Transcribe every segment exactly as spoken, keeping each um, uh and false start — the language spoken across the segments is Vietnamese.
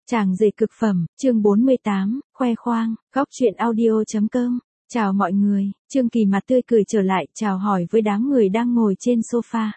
Chàng rể cực phẩm, chương bốn mươi tám, khoe khoang, góc truyện audio.com. Chào mọi người, Trương Kỳ mặt tươi cười trở lại, chào hỏi với đám người đang ngồi trên sofa.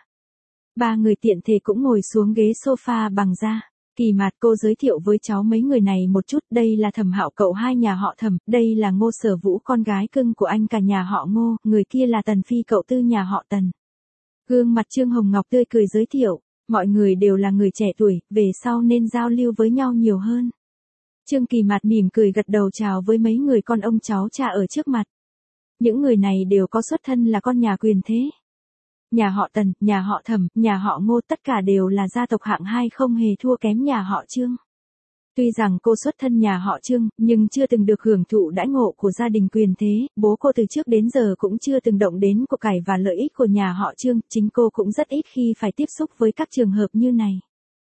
Ba người tiện thể cũng ngồi xuống ghế sofa bằng da. Kỳ mặt cô giới thiệu với cháu mấy người này một chút, đây là Thẩm Hạo cậu hai nhà họ Thẩm, đây là Ngô Sở Vũ con gái cưng của anh cả nhà họ Ngô, người kia là Tần Phi cậu tư nhà họ Tần. Gương mặt Trương Hồng Ngọc tươi cười giới thiệu, mọi người đều là người trẻ tuổi, về sau nên giao lưu với nhau nhiều hơn. Trương Kỳ mặt mỉm cười gật đầu chào với mấy người con ông cháu cha ở trước mặt. Những người này đều có xuất thân là con nhà quyền thế. Nhà họ Tần, nhà họ Thẩm, nhà họ Ngô tất cả đều là gia tộc hạng hai không hề thua kém nhà họ Trương. Tuy rằng cô xuất thân nhà họ Trương, nhưng chưa từng được hưởng thụ đãi ngộ của gia đình quyền thế, bố cô từ trước đến giờ cũng chưa từng động đến của cải và lợi ích của nhà họ Trương, chính cô cũng rất ít khi phải tiếp xúc với các trường hợp như này.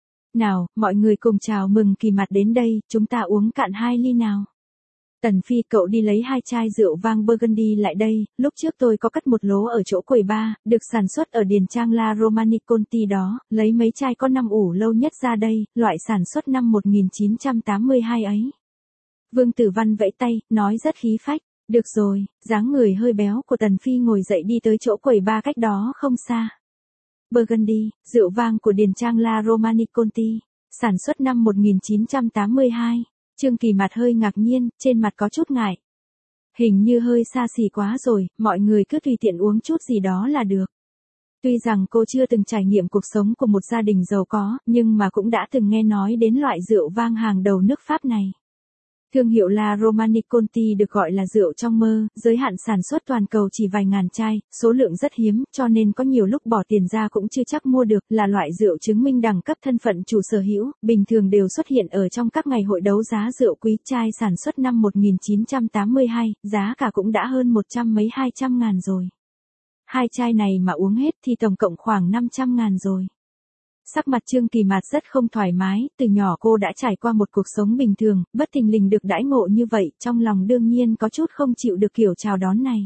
Nào, mọi người cùng chào mừng Kỳ mặt đến đây, chúng ta uống cạn hai ly nào. Tần Phi cậu đi lấy hai chai rượu vang Burgundy lại đây, lúc trước tôi có cắt một lố ở chỗ quầy bar, được sản xuất ở điền trang La Romanée-Conti đó, lấy mấy chai có năm ủ lâu nhất ra đây, loại sản xuất năm một nghìn chín trăm tám mươi hai ấy. Vương Tử Văn vẫy tay, nói rất khí phách, được rồi, dáng người hơi béo của Tần Phi ngồi dậy đi tới chỗ quầy bar cách đó không xa. Burgundy, rượu vang của điền trang La Romanée-Conti, sản xuất năm một nghìn chín trăm tám mươi hai. Trương Kỳ mặt hơi ngạc nhiên, trên mặt có chút ngại. Hình như hơi xa xỉ quá rồi, mọi người cứ tùy tiện uống chút gì đó là được. Tuy rằng cô chưa từng trải nghiệm cuộc sống của một gia đình giàu có, nhưng mà cũng đã từng nghe nói đến loại rượu vang hàng đầu nước Pháp này. Thương hiệu La Romanée-Conti được gọi là rượu trong mơ, giới hạn sản xuất toàn cầu chỉ vài ngàn chai, số lượng rất hiếm, cho nên có nhiều lúc bỏ tiền ra cũng chưa chắc mua được, là loại rượu chứng minh đẳng cấp thân phận chủ sở hữu, bình thường đều xuất hiện ở trong các ngày hội đấu giá rượu quý. Chai sản xuất năm một nghìn chín trăm tám mươi hai, giá cả cũng đã hơn một trăm mấy hai trăm ngàn rồi. Hai chai này mà uống hết thì tổng cộng khoảng năm trăm ngàn rồi. Sắc mặt Trương Kỳ mặt rất không thoải mái, từ nhỏ cô đã trải qua một cuộc sống bình thường, bất thình lình được đãi ngộ như vậy, trong lòng đương nhiên có chút không chịu được kiểu chào đón này.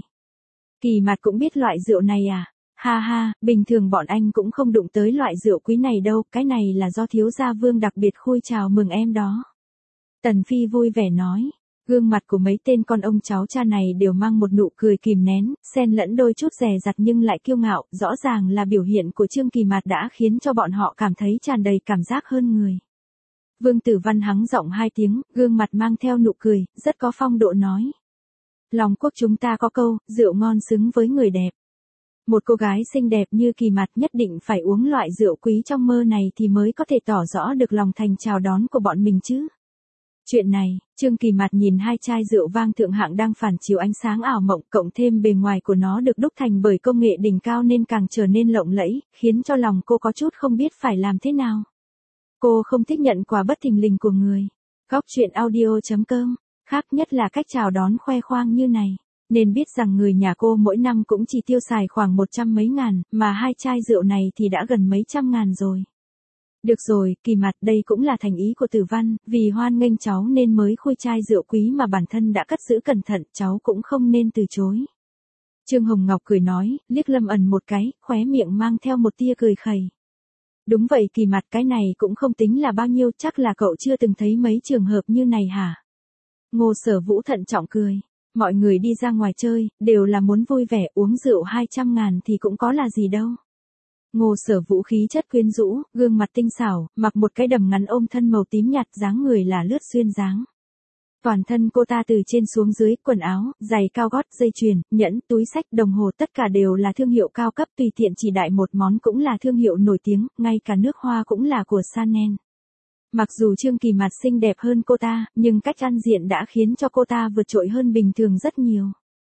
Kỳ mặt cũng biết loại rượu này à? Ha ha, bình thường bọn anh cũng không đụng tới loại rượu quý này đâu, cái này là do thiếu gia Vương đặc biệt khui chào mừng em đó. Tần Phi vui vẻ nói. Gương mặt của mấy tên con ông cháu cha này đều mang một nụ cười kìm nén, xen lẫn đôi chút dè dặt nhưng lại kiêu ngạo, rõ ràng là biểu hiện của Trương Kỳ mặt đã khiến cho bọn họ cảm thấy tràn đầy cảm giác hơn người. Vương Tử Văn hắng giọng hai tiếng, gương mặt mang theo nụ cười, rất có phong độ nói. Lòng quốc chúng ta có câu, rượu ngon xứng với người đẹp. Một cô gái xinh đẹp như Kỳ mặt nhất định phải uống loại rượu quý trong mơ này thì mới có thể tỏ rõ được lòng thành chào đón của bọn mình chứ. Chuyện này, Trương Kỳ mặt nhìn hai chai rượu vang thượng hạng đang phản chiếu ánh sáng ảo mộng, cộng thêm bề ngoài của nó được đúc thành bởi công nghệ đỉnh cao nên càng trở nên lộng lẫy, khiến cho lòng cô có chút không biết phải làm thế nào. Cô không thích nhận quà bất thình lình của người. Góc truyện audio.com, khác nhất là cách chào đón khoe khoang như này. Nên biết rằng người nhà cô mỗi năm cũng chỉ tiêu xài khoảng một trăm mấy ngàn, mà hai chai rượu này thì đã gần mấy trăm ngàn rồi. Được rồi, Kỳ mặt, đây cũng là thành ý của Tử Văn, vì hoan nghênh cháu nên mới khui chai rượu quý mà bản thân đã cất giữ cẩn thận, cháu cũng không nên từ chối. Trương Hồng Ngọc cười nói, liếc Lâm Ẩn một cái, khóe miệng mang theo một tia cười khẩy. Đúng vậy Kỳ mặt, cái này cũng không tính là bao nhiêu, chắc là cậu chưa từng thấy mấy trường hợp như này hả? Ngô Sở Vũ thận trọng cười. Mọi người đi ra ngoài chơi, đều là muốn vui vẻ, uống rượu hai trăm ngàn thì cũng có là gì đâu. Ngô Sở Vũ khí chất quyến rũ, gương mặt tinh xảo, mặc một cái đầm ngắn ôm thân màu tím nhạt, dáng người là lướt xuyên dáng. Toàn thân cô ta từ trên xuống dưới, quần áo, giày cao gót, dây chuyền, nhẫn, túi xách, đồng hồ tất cả đều là thương hiệu cao cấp, tùy tiện chỉ đại một món cũng là thương hiệu nổi tiếng, ngay cả nước hoa cũng là của Chanel. Mặc dù Trương Kỳ mặt xinh đẹp hơn cô ta, nhưng cách ăn diện đã khiến cho cô ta vượt trội hơn bình thường rất nhiều.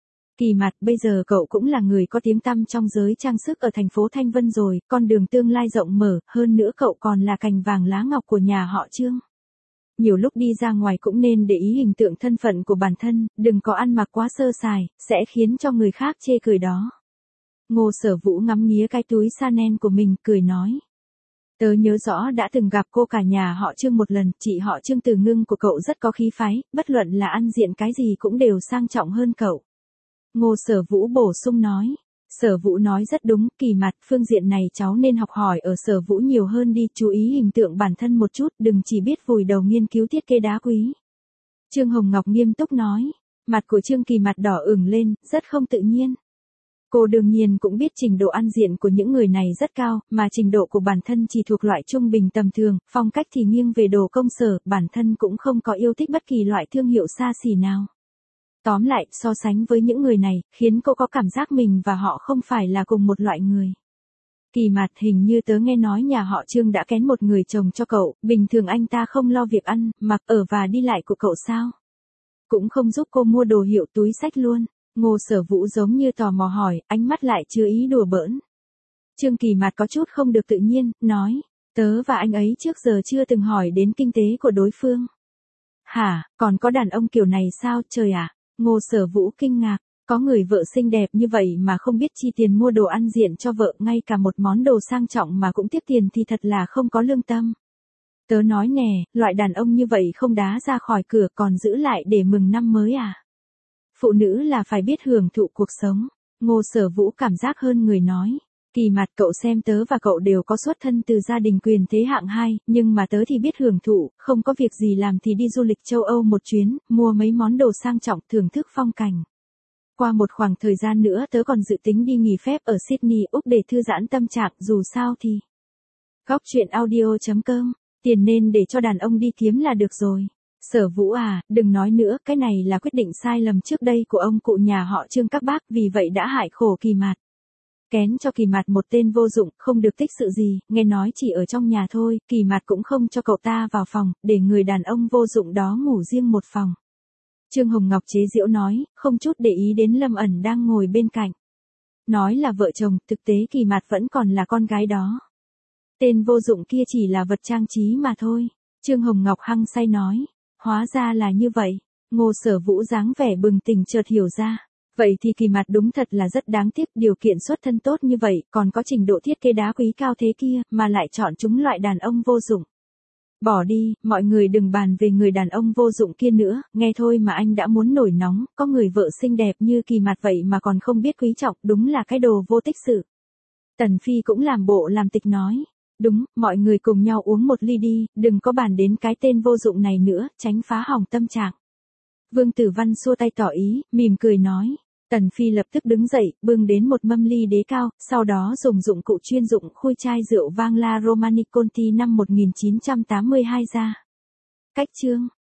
Kỳ mặt, bây giờ cậu cũng là người có tiếng tăm trong giới trang sức ở thành phố Thanh Vân rồi, con đường tương lai rộng mở, hơn nữa cậu còn là cành vàng lá ngọc của nhà họ Trương. Nhiều lúc đi ra ngoài cũng nên để ý hình tượng thân phận của bản thân, đừng có ăn mặc quá sơ sài, sẽ khiến cho người khác chê cười đó. Ngô Sở Vũ ngắm nghía cái túi Chanel của mình, cười nói. Tớ nhớ rõ đã từng gặp cô cả nhà họ Trương một lần, chị họ Trương Từ Ngưng của cậu rất có khí phái, bất luận là ăn diện cái gì cũng đều sang trọng hơn cậu. Ngô Sở Vũ bổ sung nói, Sở Vũ nói rất đúng, Kỳ Mặt, phương diện này cháu nên học hỏi ở Sở Vũ nhiều hơn đi, chú ý hình tượng bản thân một chút, đừng chỉ biết vùi đầu nghiên cứu thiết kế đá quý. Trương Hồng Ngọc nghiêm túc nói, mặt của Trương Kỳ Mặt đỏ ửng lên, rất không tự nhiên. Cô đương nhiên cũng biết trình độ ăn diện của những người này rất cao, mà trình độ của bản thân chỉ thuộc loại trung bình tầm thường, phong cách thì nghiêng về đồ công sở, bản thân cũng không có yêu thích bất kỳ loại thương hiệu xa xỉ nào. Tóm lại, so sánh với những người này, khiến cô có cảm giác mình và họ không phải là cùng một loại người. Kỳ Mặt, hình như tớ nghe nói nhà họ Trương đã kén một người chồng cho cậu, bình thường anh ta không lo việc ăn, mặc, ở và đi lại của cậu sao? Cũng không giúp cô mua đồ hiệu túi xách luôn. Ngô Sở Vũ giống như tò mò hỏi, ánh mắt lại chứa ý đùa bỡn. Trương Kỳ Mặt có chút không được tự nhiên, nói, tớ và anh ấy trước giờ chưa từng hỏi đến kinh tế của đối phương. Hả, còn có đàn ông kiểu này sao, trời ạ? Ngô Sở Vũ kinh ngạc, có người vợ xinh đẹp như vậy mà không biết chi tiền mua đồ ăn diện cho vợ, ngay cả một món đồ sang trọng mà cũng tiếc tiền thì thật là không có lương tâm. Tớ nói nè, loại đàn ông như vậy không đá ra khỏi cửa còn giữ lại để mừng năm mới à? Phụ nữ là phải biết hưởng thụ cuộc sống. Ngô Sở Vũ cảm giác hơn người nói. Kỳ Mặt, cậu xem tớ và cậu đều có xuất thân từ gia đình quyền thế hạng hai, nhưng mà tớ thì biết hưởng thụ, không có việc gì làm thì đi du lịch châu Âu một chuyến, mua mấy món đồ sang trọng, thưởng thức phong cảnh. Qua một khoảng thời gian nữa tớ còn dự tính đi nghỉ phép ở Sydney, Úc để thư giãn tâm trạng, dù sao thì. Góc truyện audio chấm com, tiền nên để cho đàn ông đi kiếm là được rồi. Sở Vũ à, đừng nói nữa, cái này là quyết định sai lầm trước đây của ông cụ nhà họ Trương các bác, vì vậy đã hại khổ Kỳ Mặt. Kén cho Kỳ Mặt một tên vô dụng, không được tích sự gì, nghe nói chỉ ở trong nhà thôi, Kỳ Mặt cũng không cho cậu ta vào phòng, để người đàn ông vô dụng đó ngủ riêng một phòng. Trương Hồng Ngọc chế giễu nói, không chút để ý đến Lâm Ẩn đang ngồi bên cạnh. Nói là vợ chồng, thực tế Kỳ Mặt vẫn còn là con gái đó. Tên vô dụng kia chỉ là vật trang trí mà thôi. Trương Hồng Ngọc hăng say nói. Hóa ra là như vậy. Ngô Sở Vũ dáng vẻ bừng tỉnh chợt hiểu ra. Vậy thì Kỳ Mặt đúng thật là rất đáng tiếc, điều kiện xuất thân tốt như vậy, còn có trình độ thiết kế đá quý cao thế kia, mà lại chọn chúng loại đàn ông vô dụng. Bỏ đi, mọi người đừng bàn về người đàn ông vô dụng kia nữa, nghe thôi mà anh đã muốn nổi nóng, có người vợ xinh đẹp như Kỳ Mặt vậy mà còn không biết quý trọng, đúng là cái đồ vô tích sự. Tần Phi cũng làm bộ làm tịch nói. Đúng, mọi người cùng nhau uống một ly đi, đừng có bàn đến cái tên vô dụng này nữa, tránh phá hỏng tâm trạng. Vương Tử Văn xua tay tỏ ý, mỉm cười nói. Tần Phi lập tức đứng dậy, bưng đến một mâm ly đế cao, sau đó dùng dụng cụ chuyên dụng khui chai rượu vang La Romanée Conti năm một nghìn chín trăm tám mươi hai ra. Cách chương